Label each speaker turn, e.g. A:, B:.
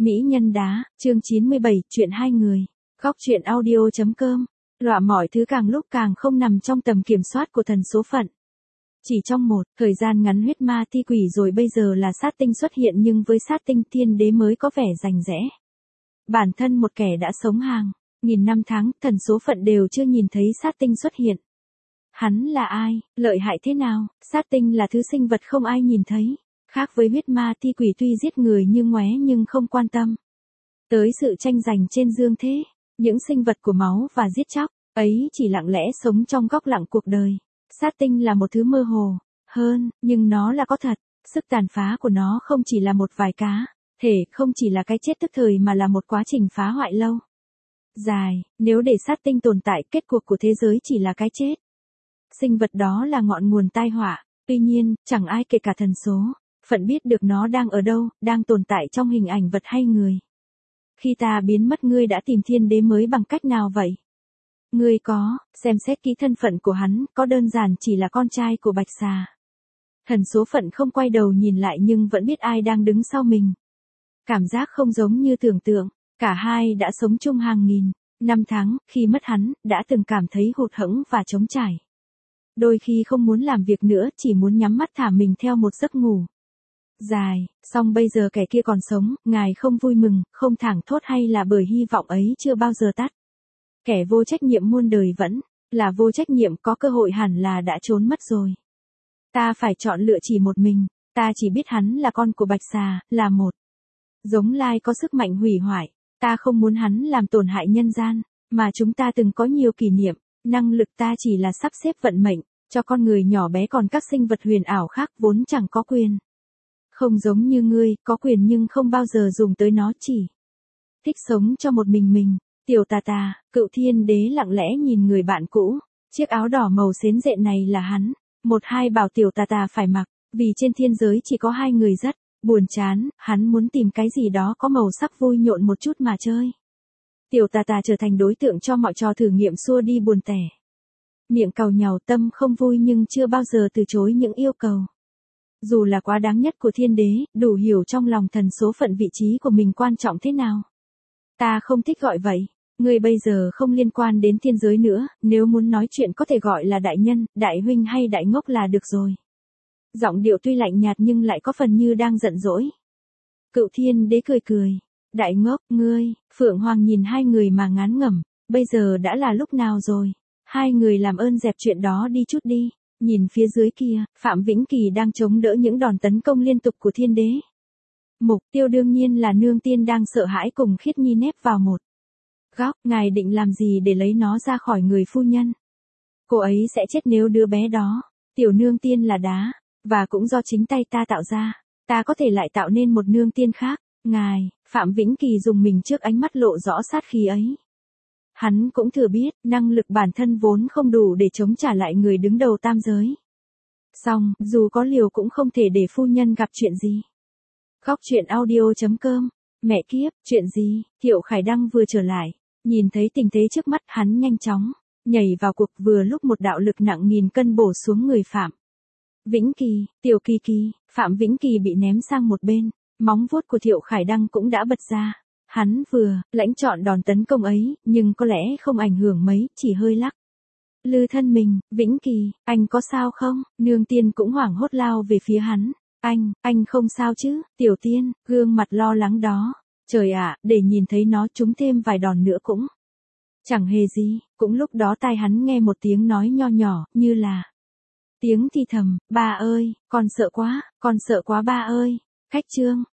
A: Mỹ nhân đá, chương 97, chuyện hai người. Góc truyện audio.com. Lọa mọi thứ càng lúc càng không nằm trong tầm kiểm soát của thần số phận. Chỉ trong một thời gian ngắn huyết ma thi quỷ rồi bây giờ là sát tinh xuất hiện, nhưng với sát tinh thiên đế mới có vẻ rành rẽ. Bản thân một kẻ đã sống hàng nghìn năm tháng, thần số phận đều chưa nhìn thấy sát tinh xuất hiện. Hắn là ai, lợi hại thế nào? Sát tinh là thứ sinh vật không ai nhìn thấy. Khác với huyết ma thi quỷ tuy giết người như ngoé nhưng không quan tâm tới sự tranh giành trên dương thế. Những sinh vật của máu và giết chóc ấy chỉ lặng lẽ sống trong góc lặng cuộc đời. Sát tinh là một thứ mơ hồ hơn, nhưng nó là có thật. Sức tàn phá của nó không chỉ là một vài cá thể, không chỉ là cái chết tức thời mà là một quá trình phá hoại lâu dài. Nếu để sát tinh tồn tại, kết cuộc của thế giới chỉ là cái chết. Sinh vật đó là ngọn nguồn tai họa. Tuy nhiên, chẳng ai kể cả thần số phận biết được nó đang ở đâu, đang tồn tại trong hình ảnh vật hay người. Khi ta biến mất, ngươi đã tìm thiên đế mới bằng cách nào vậy? Ngươi có xem xét kỹ thân phận của hắn, có đơn giản chỉ là con trai của Bạch Xà. Thần số phận không quay đầu nhìn lại nhưng vẫn biết ai đang đứng sau mình. Cảm giác không giống như tưởng tượng, cả hai đã sống chung hàng nghìn năm tháng, khi mất hắn, đã từng cảm thấy hụt hẫng và trống trải. Đôi khi không muốn làm việc nữa, chỉ muốn nhắm mắt thả mình theo một giấc ngủ dài. Song bây giờ kẻ kia còn sống, ngài không vui mừng, không thảng thốt, hay là bởi hy vọng ấy chưa bao giờ tắt? Kẻ vô trách nhiệm muôn đời vẫn là vô trách nhiệm, có cơ hội hẳn là đã trốn mất rồi. Ta phải chọn lựa chỉ một mình, ta chỉ biết hắn là con của Bạch Xà, là một giống lai có sức mạnh hủy hoại. Ta không muốn hắn làm tổn hại nhân gian, mà chúng ta từng có nhiều kỷ niệm. Năng lực ta chỉ là sắp xếp vận mệnh cho con người nhỏ bé, còn các sinh vật huyền ảo khác vốn chẳng có quyền. Không giống như ngươi, có quyền nhưng không bao giờ dùng tới nó, chỉ thích sống cho một mình. Tiểu tà tà, cựu thiên đế lặng lẽ nhìn người bạn cũ. Chiếc áo đỏ màu xến rện này là hắn. Một hai bảo tiểu tà tà phải mặc, vì trên thiên giới chỉ có hai người rất buồn chán, hắn muốn tìm cái gì đó có màu sắc vui nhộn một chút mà chơi. Tiểu tà tà trở thành đối tượng cho mọi trò thử nghiệm xua đi buồn tẻ. Miệng càu nhàu, tâm không vui nhưng chưa bao giờ từ chối những yêu cầu. Dù là quá đáng nhất của thiên đế, đủ hiểu trong lòng thần số phận vị trí của mình quan trọng thế nào. Ta không thích gọi vậy. Ngươi bây giờ không liên quan đến thiên giới nữa, nếu muốn nói chuyện có thể gọi là đại nhân, đại huynh hay đại ngốc là được rồi. Giọng điệu tuy lạnh nhạt nhưng lại có phần như đang giận dỗi. Cựu thiên đế cười. Đại ngốc, ngươi. Phượng Hoàng nhìn hai người mà ngán ngẩm. Bây giờ đã là lúc nào rồi? Hai người làm ơn dẹp chuyện đó đi chút đi. Nhìn phía dưới kia, Phạm Vĩnh Kỳ đang chống đỡ những đòn tấn công liên tục của thiên đế. Mục tiêu đương nhiên là nương tiên đang sợ hãi cùng Khiết Nhi nép vào một góc. Ngài định làm gì để lấy nó ra khỏi người phu nhân? Cô ấy sẽ chết nếu đứa bé đó. Tiểu nương tiên là đá, và cũng do chính tay ta tạo ra. Ta có thể lại tạo nên một nương tiên khác. Ngài, Phạm Vĩnh Kỳ dùng mình trước ánh mắt lộ rõ sát khí ấy. Hắn cũng thừa biết, năng lực bản thân vốn không đủ để chống trả lại người đứng đầu tam giới. Song, dù có liều cũng không thể để phu nhân gặp chuyện gì. Góc truyện audio.com. Mẹ kiếp, chuyện gì? Thiệu Khải Đăng vừa trở lại, nhìn thấy tình thế trước mắt, hắn nhanh chóng nhảy vào cuộc, vừa lúc một đạo lực nặng nghìn cân bổ xuống người Phạm Vĩnh Kỳ. Tiểu Kỳ. Phạm Vĩnh Kỳ bị ném sang một bên, móng vuốt của Thiệu Khải Đăng cũng đã bật ra. Hắn vừa lãnh chọn đòn tấn công ấy, nhưng có lẽ không ảnh hưởng mấy, chỉ hơi lắc lư thân mình. Vĩnh Kỳ, anh có sao không? Nương tiên cũng hoảng hốt lao về phía hắn. Anh không sao chứ? Tiểu tiên, gương mặt lo lắng đó. Trời ạ, để nhìn thấy nó trúng thêm vài đòn nữa cũng chẳng hề gì. Cũng lúc đó tai hắn nghe một tiếng nói nho nhỏ, như là tiếng thì thầm, ba ơi, con sợ quá ba ơi. Khách trương,